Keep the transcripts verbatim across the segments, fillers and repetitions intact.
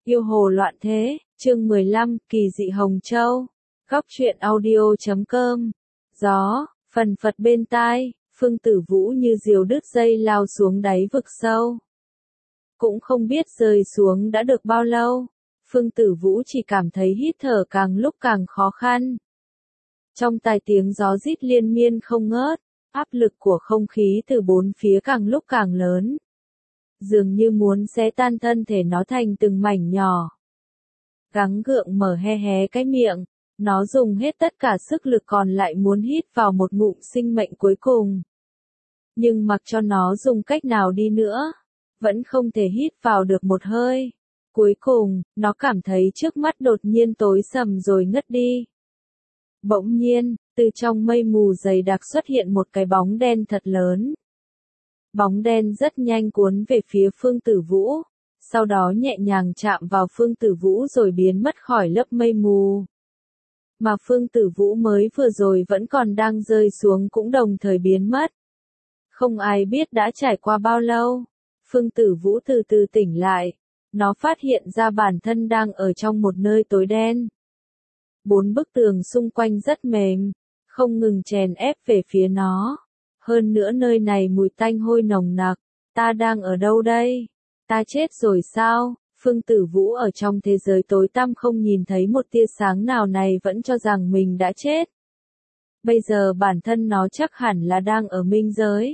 Yêu hồ loạn thế, chương mười lăm, kỳ dị Hồng Châu. Góc truyện audio chấm com. Gió, phần phật bên tai, Phương Tử Vũ như diều đứt dây lao xuống đáy vực sâu. Cũng không biết rơi xuống đã được bao lâu, Phương Tử Vũ chỉ cảm thấy hít thở càng lúc càng khó khăn. Trong tai tiếng gió rít liên miên không ngớt, áp lực của không khí từ bốn phía càng lúc càng lớn. Dường như muốn xé tan thân thể nó thành từng mảnh nhỏ. Gắng gượng mở hé hé cái miệng, nó dùng hết tất cả sức lực còn lại muốn hít vào một ngụm sinh mệnh cuối cùng. Nhưng mặc cho nó dùng cách nào đi nữa, vẫn không thể hít vào được một hơi. Cuối cùng, nó cảm thấy trước mắt đột nhiên tối sầm rồi ngất đi. Bỗng nhiên, từ trong mây mù dày đặc xuất hiện một cái bóng đen thật lớn. Bóng đen rất nhanh cuốn về phía Phương Tử Vũ, sau đó nhẹ nhàng chạm vào Phương Tử Vũ rồi biến mất khỏi lớp mây mù. Mà Phương Tử Vũ mới vừa rồi vẫn còn đang rơi xuống cũng đồng thời biến mất. Không ai biết đã trải qua bao lâu, Phương Tử Vũ từ từ tỉnh lại, nó phát hiện ra bản thân đang ở trong một nơi tối đen. Bốn bức tường xung quanh rất mềm, không ngừng chèn ép về phía nó. Hơn nữa nơi này mùi tanh hôi nồng nặc, ta đang ở đâu đây? Ta chết rồi sao? Phương Tử Vũ ở trong thế giới tối tăm không nhìn thấy một tia sáng nào này vẫn cho rằng mình đã chết. Bây giờ bản thân nó chắc hẳn là đang ở minh giới.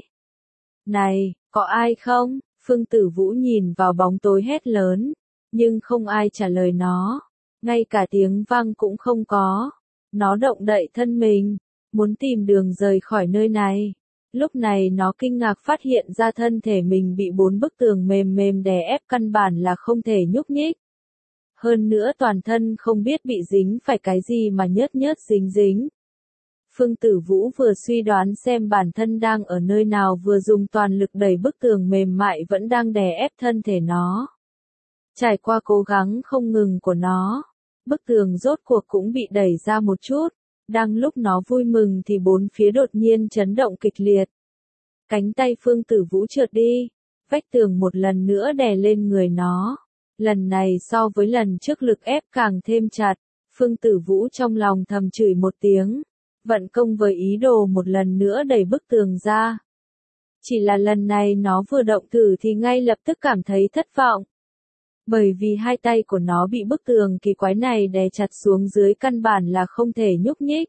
Này, có ai không? Phương Tử Vũ nhìn vào bóng tối hét lớn, nhưng không ai trả lời nó, ngay cả tiếng vang cũng không có. Nó động đậy thân mình, muốn tìm đường rời khỏi nơi này. Lúc này nó kinh ngạc phát hiện ra thân thể mình bị bốn bức tường mềm mềm đè ép căn bản là không thể nhúc nhích. Hơn nữa toàn thân không biết bị dính phải cái gì mà nhớt nhớt dính dính. Phương Tử Vũ vừa suy đoán xem bản thân đang ở nơi nào vừa dùng toàn lực đẩy bức tường mềm mại vẫn đang đè ép thân thể nó. Trải qua cố gắng không ngừng của nó, bức tường rốt cuộc cũng bị đẩy ra một chút. Đang lúc nó vui mừng thì bốn phía đột nhiên chấn động kịch liệt. Cánh tay Phương Tử Vũ trượt đi, vách tường một lần nữa đè lên người nó. Lần này so với lần trước lực ép càng thêm chặt, Phương Tử Vũ trong lòng thầm chửi một tiếng, vận công với ý đồ một lần nữa đẩy bức tường ra. Chỉ là lần này nó vừa động thử thì ngay lập tức cảm thấy thất vọng. Bởi vì hai tay của nó bị bức tường kỳ quái này đè chặt xuống dưới căn bản là không thể nhúc nhích.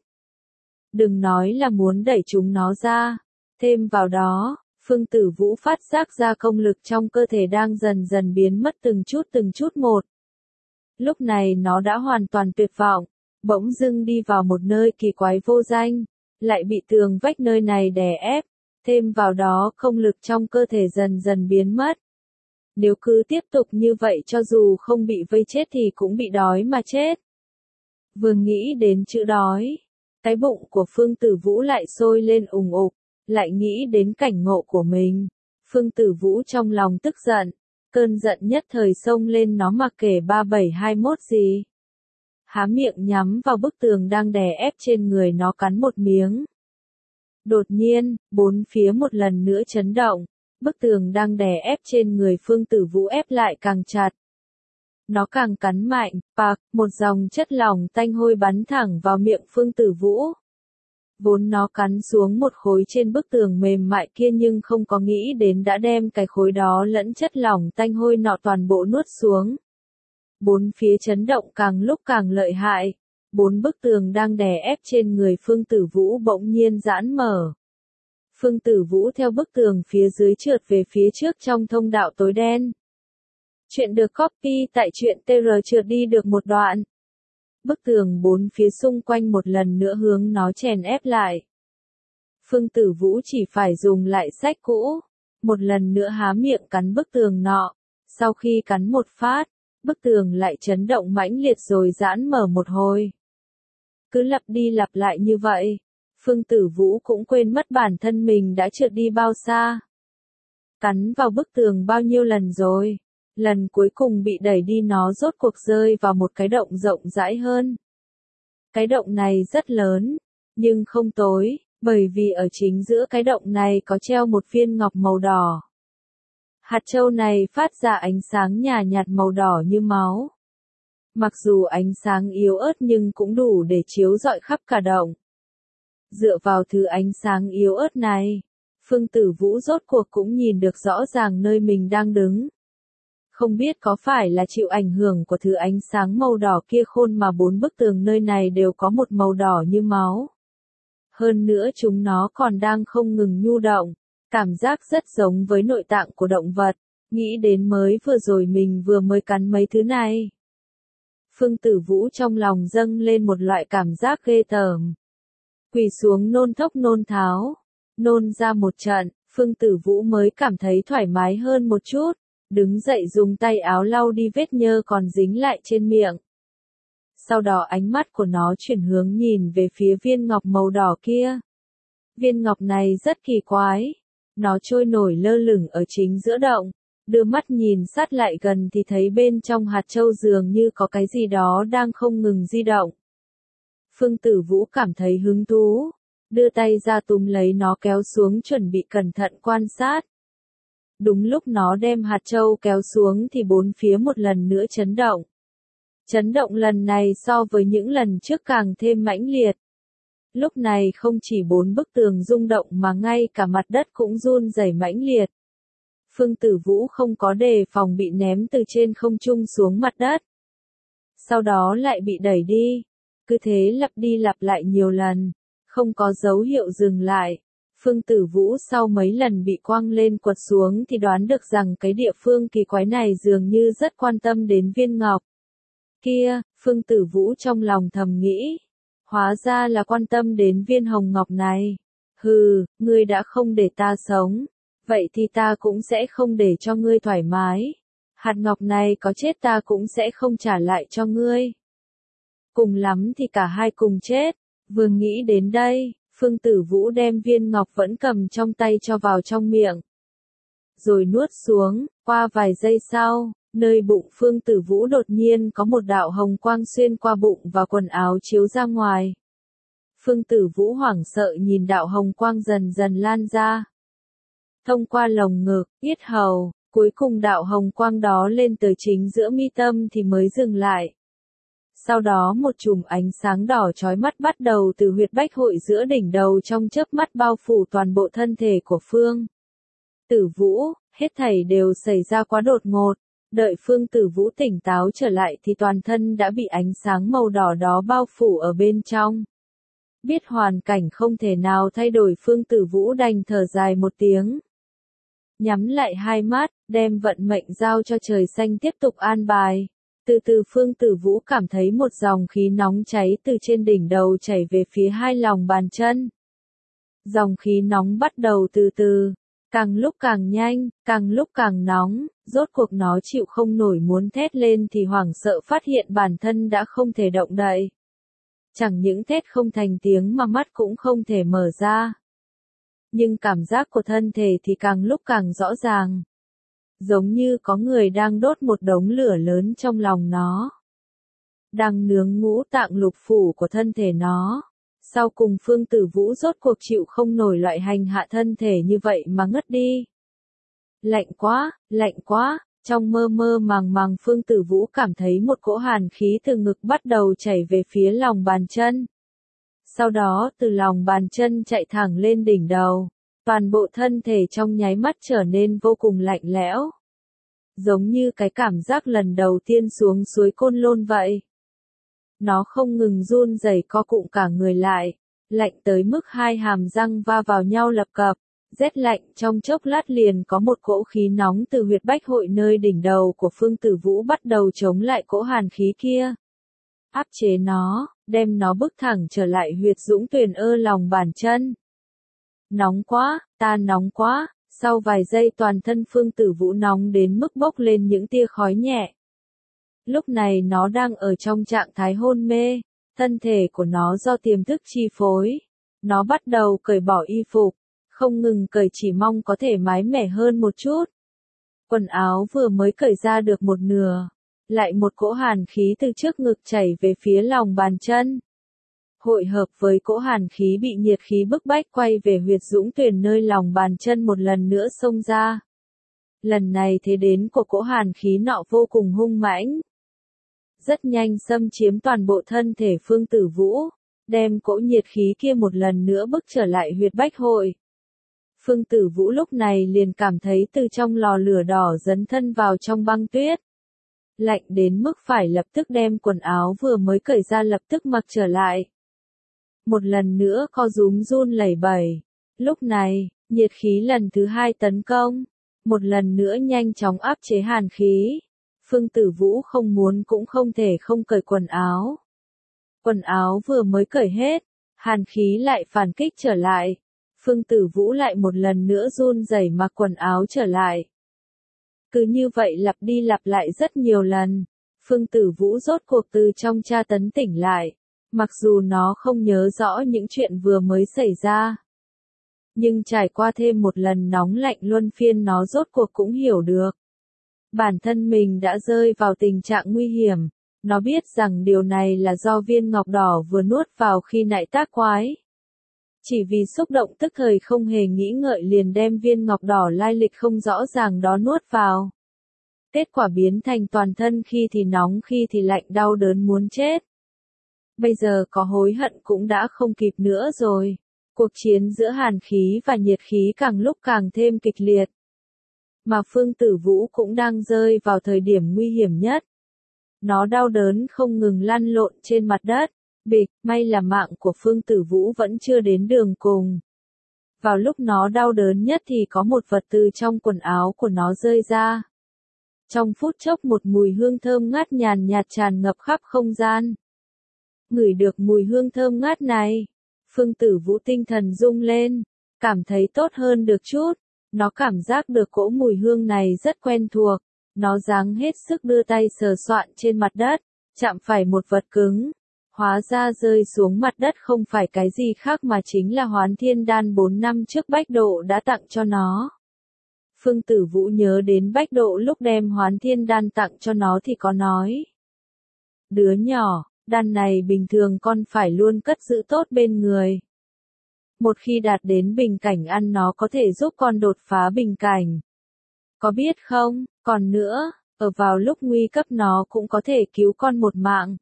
Đừng nói là muốn đẩy chúng nó ra. Thêm vào đó, Phương Tử Vũ phát giác ra công lực trong cơ thể đang dần dần biến mất từng chút từng chút một. Lúc này nó đã hoàn toàn tuyệt vọng, bỗng dưng đi vào một nơi kỳ quái vô danh, lại bị tường vách nơi này đè ép. Thêm vào đó công lực trong cơ thể dần dần biến mất. Nếu cứ tiếp tục như vậy cho dù không bị vây chết thì cũng bị đói mà chết. Vừa nghĩ đến chữ đói, cái bụng của Phương Tử Vũ lại sôi lên ùng ục, lại nghĩ đến cảnh ngộ của mình. Phương Tử Vũ trong lòng tức giận, cơn giận nhất thời xông lên nó mặc kể ba bảy hai mốt gì. Há miệng nhắm vào bức tường đang đè ép trên người nó cắn một miếng. Đột nhiên, bốn phía một lần nữa chấn động. Bức tường đang đè ép trên người Phương Tử Vũ ép lại càng chặt. Nó càng cắn mạnh, bạc, một dòng chất lỏng tanh hôi bắn thẳng vào miệng Phương Tử Vũ. Vốn nó cắn xuống một khối trên bức tường mềm mại kia nhưng không có nghĩ đến đã đem cái khối đó lẫn chất lỏng tanh hôi nọ toàn bộ nuốt xuống. Bốn phía chấn động càng lúc càng lợi hại. Bốn bức tường đang đè ép trên người Phương Tử Vũ bỗng nhiên giãn mở. Phương Tử Vũ theo bức tường phía dưới trượt về phía trước trong thông đạo tối đen. Chuyện được copy tại truyện tê rờ trượt đi được một đoạn. Bức tường bốn phía xung quanh một lần nữa hướng nó chèn ép lại. Phương Tử Vũ chỉ phải dùng lại sách cũ, một lần nữa há miệng cắn bức tường nọ. Sau khi cắn một phát, bức tường lại chấn động mãnh liệt rồi giãn mở một hồi. Cứ lặp đi lặp lại như vậy. Phương Tử Vũ cũng quên mất bản thân mình đã trượt đi bao xa. Cắn vào bức tường bao nhiêu lần rồi. Lần cuối cùng bị đẩy đi nó rốt cuộc rơi vào một cái động rộng rãi hơn. Cái động này rất lớn, nhưng không tối, bởi vì ở chính giữa cái động này có treo một viên ngọc màu đỏ. Hạt châu này phát ra ánh sáng nhả nhạt màu đỏ như máu. Mặc dù ánh sáng yếu ớt nhưng cũng đủ để chiếu rọi khắp cả động. Dựa vào thứ ánh sáng yếu ớt này, Phương Tử Vũ rốt cuộc cũng nhìn được rõ ràng nơi mình đang đứng. Không biết có phải là chịu ảnh hưởng của thứ ánh sáng màu đỏ kia khôn mà bốn bức tường nơi này đều có một màu đỏ như máu. Hơn nữa chúng nó còn đang không ngừng nhu động, cảm giác rất giống với nội tạng của động vật, nghĩ đến mới vừa rồi mình vừa mới cắn mấy thứ này. Phương Tử Vũ trong lòng dâng lên một loại cảm giác ghê tởm. Quỳ xuống nôn thốc nôn tháo, nôn ra một trận, Phương Tử Vũ mới cảm thấy thoải mái hơn một chút, đứng dậy dùng tay áo lau đi vết nhơ còn dính lại trên miệng. Sau đó ánh mắt của nó chuyển hướng nhìn về phía viên ngọc màu đỏ kia. Viên ngọc này rất kỳ quái, nó trôi nổi lơ lửng ở chính giữa động, đưa mắt nhìn sát lại gần thì thấy bên trong hạt châu dường như có cái gì đó đang không ngừng di động. Phương Tử Vũ cảm thấy hứng thú, đưa tay ra túm lấy nó kéo xuống chuẩn bị cẩn thận quan sát. Đúng lúc nó đem hạt châu kéo xuống thì bốn phía một lần nữa chấn động. Chấn động lần này so với những lần trước càng thêm mãnh liệt. Lúc này không chỉ bốn bức tường rung động mà ngay cả mặt đất cũng run rẩy mãnh liệt. Phương Tử Vũ không có đề phòng bị ném từ trên không trung xuống mặt đất. Sau đó lại bị đẩy đi. Cứ thế lặp đi lặp lại nhiều lần, không có dấu hiệu dừng lại. Phương Tử Vũ sau mấy lần bị quăng lên quật xuống thì đoán được rằng cái địa phương kỳ quái này dường như rất quan tâm đến viên ngọc. Kia, Phương Tử Vũ trong lòng thầm nghĩ. Hóa ra là quan tâm đến viên hồng ngọc này. Hừ, ngươi đã không để ta sống. Vậy thì ta cũng sẽ không để cho ngươi thoải mái. Hạt ngọc này có chết ta cũng sẽ không trả lại cho ngươi. Cùng lắm thì cả hai cùng chết. Vừa nghĩ đến đây, Phương Tử Vũ đem viên ngọc vẫn cầm trong tay cho vào trong miệng. Rồi nuốt xuống, qua vài giây sau, nơi bụng Phương Tử Vũ đột nhiên có một đạo hồng quang xuyên qua bụng và quần áo chiếu ra ngoài. Phương Tử Vũ hoảng sợ nhìn đạo hồng quang dần dần lan ra. Thông qua lồng ngực, yết hầu, cuối cùng đạo hồng quang đó lên tới chính giữa mi tâm thì mới dừng lại. Sau đó một chùm ánh sáng đỏ chói mắt bắt đầu từ huyệt bách hội giữa đỉnh đầu trong chớp mắt bao phủ toàn bộ thân thể của Phương Tử Vũ, hết thảy đều xảy ra quá đột ngột. Đợi Phương Tử Vũ tỉnh táo trở lại thì toàn thân đã bị ánh sáng màu đỏ đó bao phủ ở bên trong. Biết hoàn cảnh không thể nào thay đổi, Phương Tử Vũ đành thở dài một tiếng. Nhắm lại hai mắt, đem vận mệnh giao cho trời xanh tiếp tục an bài. Từ từ Phương Tử Vũ cảm thấy một dòng khí nóng cháy từ trên đỉnh đầu chảy về phía hai lòng bàn chân. Dòng khí nóng bắt đầu từ từ, càng lúc càng nhanh, càng lúc càng nóng, rốt cuộc nó chịu không nổi muốn thét lên thì hoảng sợ phát hiện bản thân đã không thể động đậy. Chẳng những thét không thành tiếng mà mắt cũng không thể mở ra. Nhưng cảm giác của thân thể thì càng lúc càng rõ ràng. Giống như có người đang đốt một đống lửa lớn trong lòng nó. Đang nướng ngũ tạng lục phủ của thân thể nó. Sau cùng Phương Tử Vũ rốt cuộc chịu không nổi loại hành hạ thân thể như vậy mà ngất đi. Lạnh quá, lạnh quá, trong mơ mơ màng màng Phương Tử Vũ cảm thấy một cỗ hàn khí từ ngực bắt đầu chảy về phía lòng bàn chân. Sau đó từ lòng bàn chân chạy thẳng lên đỉnh đầu. Toàn bộ thân thể trong nháy mắt trở nên vô cùng lạnh lẽo. Giống như cái cảm giác lần đầu tiên xuống suối Côn Lôn vậy. Nó không ngừng run rẩy co cụm cả người lại, lạnh tới mức hai hàm răng va vào nhau lập cập, rét lạnh trong chốc lát liền có một cỗ khí nóng từ huyệt bách hội nơi đỉnh đầu của Phương Tử Vũ bắt đầu chống lại cỗ hàn khí kia. Áp chế nó, đem nó bức thẳng trở lại huyệt dũng tuyền ơ lòng bàn chân. Nóng quá, ta nóng quá, sau vài giây toàn thân Phương Tử Vũ nóng đến mức bốc lên những tia khói nhẹ. Lúc này nó đang ở trong trạng thái hôn mê, thân thể của nó do tiềm thức chi phối. Nó bắt đầu cởi bỏ y phục, không ngừng cởi chỉ mong có thể mái mẻ hơn một chút. Quần áo vừa mới cởi ra được một nửa, lại một cỗ hàn khí từ trước ngực chảy về phía lòng bàn chân. Hội hợp với cỗ hàn khí bị nhiệt khí bức bách quay về huyệt dũng tuyền nơi lòng bàn chân một lần nữa xông ra. Lần này thế đến của cỗ hàn khí nọ vô cùng hung mãnh. rất nhanh xâm chiếm toàn bộ thân thể Phương Tử Vũ, đem cỗ nhiệt khí kia một lần nữa bức trở lại huyệt bách hội. Phương Tử Vũ lúc này liền cảm thấy từ trong lò lửa đỏ dấn thân vào trong băng tuyết. Lạnh đến mức phải lập tức đem quần áo vừa mới cởi ra lập tức mặc trở lại. Một lần nữa co rúm run lẩy bẩy. Lúc này, nhiệt khí lần thứ hai tấn công. Một lần nữa nhanh chóng áp chế hàn khí. Phương Tử Vũ không muốn cũng không thể không cởi quần áo. Quần áo vừa mới cởi hết, hàn khí lại phản kích trở lại. Phương Tử Vũ lại một lần nữa run rẩy mặc quần áo trở lại. Cứ như vậy lặp đi lặp lại rất nhiều lần. Phương Tử Vũ rốt cuộc từ trong tra tấn tỉnh lại. Mặc dù nó không nhớ rõ những chuyện vừa mới xảy ra. Nhưng trải qua thêm một lần nóng lạnh luân phiên nó rốt cuộc cũng hiểu được. Bản thân mình đã rơi vào tình trạng nguy hiểm. Nó biết rằng điều này là do viên ngọc đỏ vừa nuốt vào khi nãy tác quái. Chỉ vì xúc động tức thời không hề nghĩ ngợi liền đem viên ngọc đỏ lai lịch không rõ ràng đó nuốt vào. Kết quả biến thành toàn thân khi thì nóng khi thì lạnh đau đớn muốn chết. Bây giờ có hối hận cũng đã không kịp nữa rồi. Cuộc chiến giữa hàn khí và nhiệt khí càng lúc càng thêm kịch liệt. Mà Phương Tử Vũ cũng đang rơi vào thời điểm nguy hiểm nhất. Nó đau đớn không ngừng lăn lộn trên mặt đất. Bịch, may là mạng của Phương Tử Vũ vẫn chưa đến đường cùng. Vào lúc nó đau đớn nhất thì có một vật từ trong quần áo của nó rơi ra. Trong phút chốc một mùi hương thơm ngát nhàn nhạt tràn ngập khắp không gian. Ngửi được mùi hương thơm ngát này, Phương Tử Vũ tinh thần rung lên, cảm thấy tốt hơn được chút. Nó cảm giác được cỗ mùi hương này rất quen thuộc. Nó giáng hết sức đưa tay sờ soạn trên mặt đất, chạm phải một vật cứng. Hóa ra rơi xuống mặt đất không phải cái gì khác mà chính là Hoán Thiên Đan bốn năm trước Bách Độ đã tặng cho nó. Phương Tử Vũ nhớ đến Bách Độ lúc đem Hoán Thiên Đan tặng cho nó thì có nói. Đứa nhỏ, đan này bình thường con phải luôn cất giữ tốt bên người. Một khi đạt đến bình cảnh ăn nó có thể giúp con đột phá bình cảnh. Có biết không, còn nữa, ở vào lúc nguy cấp nó cũng có thể cứu con một mạng.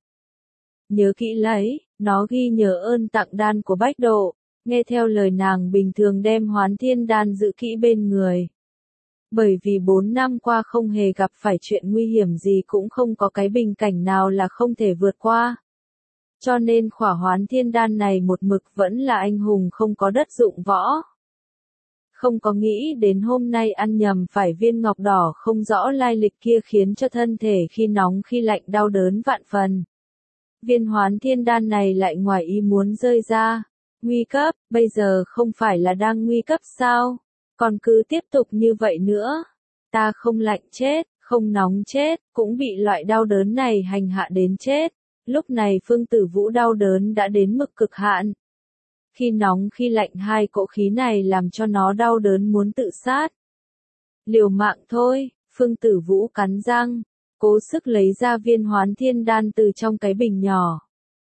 Nhớ kỹ lấy, nó ghi nhớ ơn tặng đan của Bách Độ, nghe theo lời nàng bình thường đem Hoán Thiên Đan giữ kỹ bên người. Bởi vì bốn năm qua không hề gặp phải chuyện nguy hiểm gì cũng không có cái bình cảnh nào là không thể vượt qua. Cho nên khỏa Hoán Thiên Đan này một mực vẫn là anh hùng không có đất dụng võ. Không có nghĩ đến hôm nay ăn nhầm phải viên ngọc đỏ không rõ lai lịch kia khiến cho thân thể khi nóng khi lạnh đau đớn vạn phần. Viên Hoán Thiên Đan này lại ngoài ý muốn rơi ra. Nguy cấp, bây giờ không phải là đang nguy cấp sao? Còn cứ tiếp tục như vậy nữa. Ta không lạnh chết, không nóng chết, cũng bị loại đau đớn này hành hạ đến chết. Lúc này Phương Tử Vũ đau đớn đã đến mức cực hạn. Khi nóng khi lạnh hai cỗ khí này làm cho nó đau đớn muốn tự sát. Liều mạng thôi, Phương Tử Vũ cắn răng. Cố sức lấy ra viên Hoán Thiên Đan từ trong cái bình nhỏ.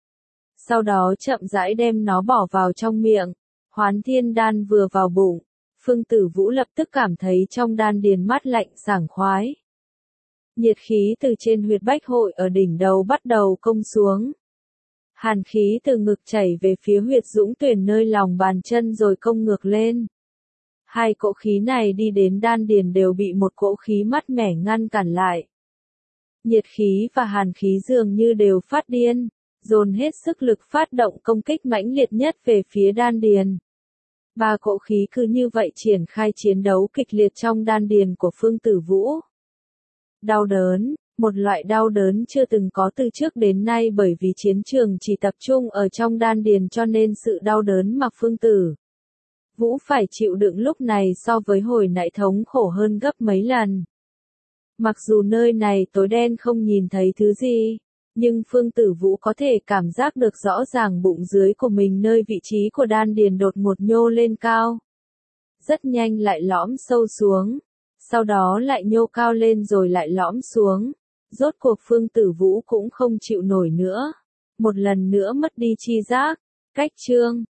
Sau đó chậm rãi đem nó bỏ vào trong miệng. Hoán Thiên Đan vừa vào bụng, Phương Tử Vũ lập tức cảm thấy trong đan điền mát lạnh sảng khoái. Nhiệt khí từ trên huyệt bách hội ở đỉnh đầu bắt đầu công xuống. Hàn khí từ ngực chảy về phía huyệt dũng tuyển nơi lòng bàn chân rồi công ngược lên. Hai cỗ khí này đi đến đan điền đều bị một cỗ khí mát mẻ ngăn cản lại. Nhiệt khí và hàn khí dường như đều phát điên, dồn hết sức lực phát động công kích mãnh liệt nhất về phía đan điền. Ba cỗ khí cứ như vậy triển khai chiến đấu kịch liệt trong đan điền của Phương Tử Vũ. Đau đớn, một loại đau đớn chưa từng có từ trước đến nay bởi vì chiến trường chỉ tập trung ở trong đan điền cho nên sự đau đớn mà Phương Tử Vũ phải chịu đựng lúc này so với hồi nãy thống khổ hơn gấp mấy lần. Mặc dù nơi này tối đen không nhìn thấy thứ gì, nhưng Phương Tử Vũ có thể cảm giác được rõ ràng bụng dưới của mình nơi vị trí của đan điền đột ngột nhô lên cao. Rất nhanh lại lõm sâu xuống, sau đó lại nhô cao lên rồi lại lõm xuống. Rốt cuộc Phương Tử Vũ cũng không chịu nổi nữa. Một lần nữa mất đi chi giác. Cách chương